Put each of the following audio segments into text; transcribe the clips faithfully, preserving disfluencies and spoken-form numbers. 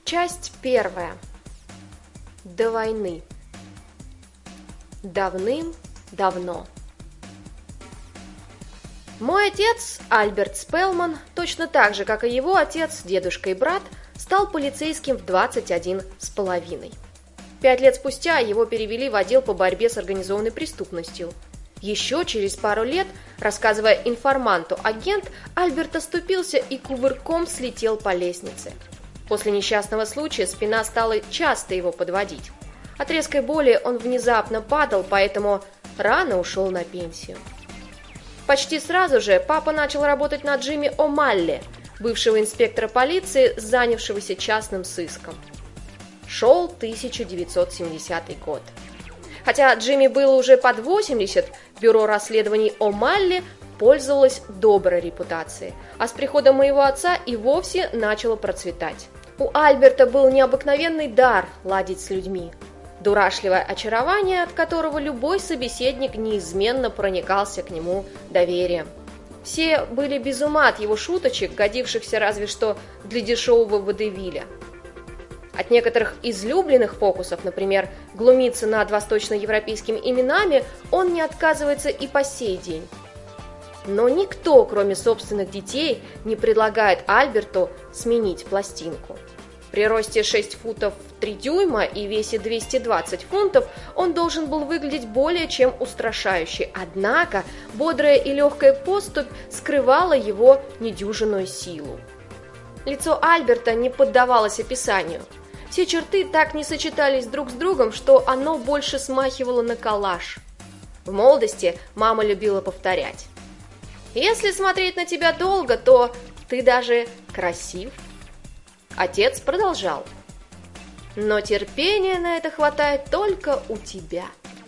Часть первая. До войны. Давным-давно. Мой отец, Альберт Спелман, точно так же, как и его отец, дедушка и брат, стал полицейским в двадцать один с половиной. Пять лет спустя его перевели в отдел по борьбе с организованной преступностью. Еще через пару лет, рассказывая информанту агент, Альберт оступился и кувырком слетел по лестнице. После несчастного случая спина стала часто его подводить. От резкой боли он внезапно падал, поэтому рано ушел на пенсию. Почти сразу же папа начал работать на Джимми О'Малли, бывшего инспектора полиции, занявшегося частным сыском. Шел тысяча девятьсот семидесятый год. Хотя Джимми было уже под восемьдесят, бюро расследований О'Малли пользовалось доброй репутацией, а с приходом моего отца и вовсе начало процветать. У Альберта был необыкновенный дар ладить с людьми, дурашливое очарование, от которого любой собеседник неизменно проникался к нему доверием. Все были без ума от его шуточек, годившихся разве что для дешевого водевиля. От некоторых излюбленных фокусов, например, глумиться над восточноевропейскими именами, он не отказывается и по сей день. Но никто, кроме собственных детей, не предлагает Альберту сменить пластинку. При росте шесть футов три дюйма и весе двести двадцать фунтов он должен был выглядеть более чем устрашающе, однако бодрая и легкая поступь скрывала его недюжинную силу. Лицо Альберта не поддавалось описанию. Все черты так не сочетались друг с другом, что оно больше смахивало на коллаж. В молодости мама любила повторять: «Если смотреть на тебя долго, то ты даже красив». Отец продолжал: «Но терпения на это хватает только у тебя».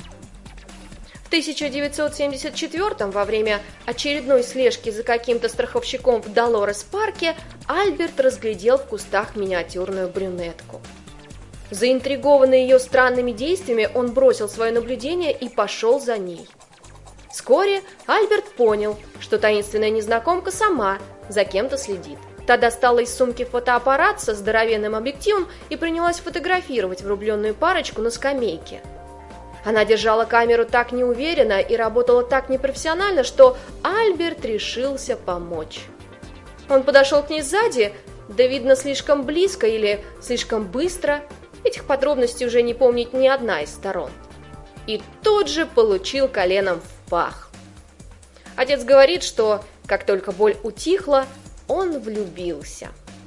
В тысяча девятьсот семьдесят четвёртом, во время очередной слежки за каким-то страховщиком в Долорес-парке, Альберт разглядел в кустах миниатюрную брюнетку. Заинтригованный ее странными действиями, он бросил свое наблюдение и пошел за ней. Вскоре Альберт понял, что таинственная незнакомка сама за кем-то следит. Та достала из сумки фотоаппарат со здоровенным объективом и принялась фотографировать влюбленную парочку на скамейке. Она держала камеру так неуверенно и работала так непрофессионально, что Альберт решился помочь. Он подошел к ней сзади, да видно слишком близко или слишком быстро, этих подробностей уже не помнит ни одна из сторон, и тут же получил коленом в пах. Отец говорит, что как только боль утихла, он влюбился.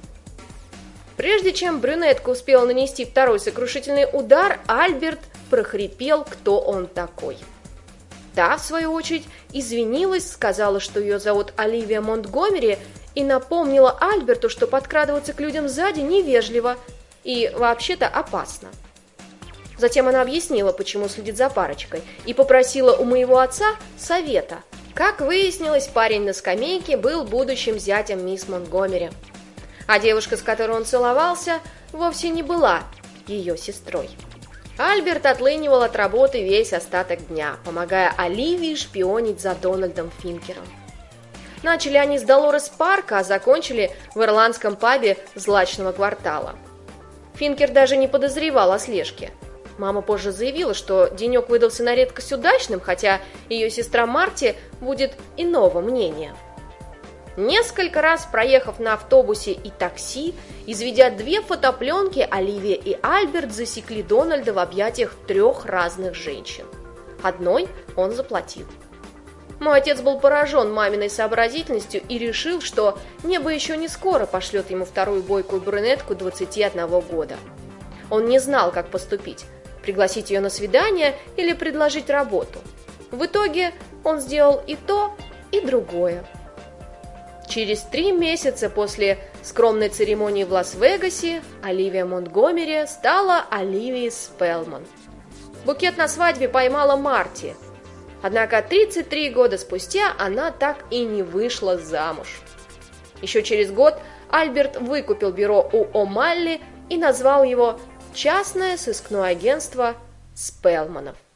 Прежде чем брюнетка успела нанести второй сокрушительный удар, Альберт прохрипел, кто он такой. Та, в свою очередь, извинилась, сказала, что ее зовут Оливия Монтгомери, и напомнила Альберту, что подкрадываться к людям сзади невежливо и вообще-то опасно. Затем она объяснила, почему следит за парочкой, и попросила у моего отца совета. Как выяснилось, парень на скамейке был будущим зятем мисс Монтгомери, а девушка, с которой он целовался, вовсе не была ее сестрой. Альберт отлынивал от работы весь остаток дня, помогая Оливии шпионить за Дональдом Финкером. Начали они с Долорес-парка, а закончили в ирландском пабе злачного квартала. Финкер даже не подозревал о слежке. Мама позже заявила, что денек выдался на редкость удачным, хотя ее сестра Марти будет иного мнения. Несколько раз проехав на автобусе и такси, изведя две фотопленки, Оливия и Альберт засекли Дональда в объятиях трех разных женщин. Одной он заплатил. Мой отец был поражен маминой сообразительностью и решил, что небо еще не скоро пошлет ему вторую бойкую брюнетку двадцати одного года. Он не знал, как поступить: пригласить ее на свидание или предложить работу. В итоге он сделал и то, и другое. Через три месяца после скромной церемонии в Лас-Вегасе Оливия Монтгомери стала Оливией Спелман. Букет на свадьбе поймала Марти. Однако тридцать три года спустя она так и не вышла замуж. Еще через год Альберт выкупил бюро у О'Малли и назвал его «Частное сыскное агентство Спелманов».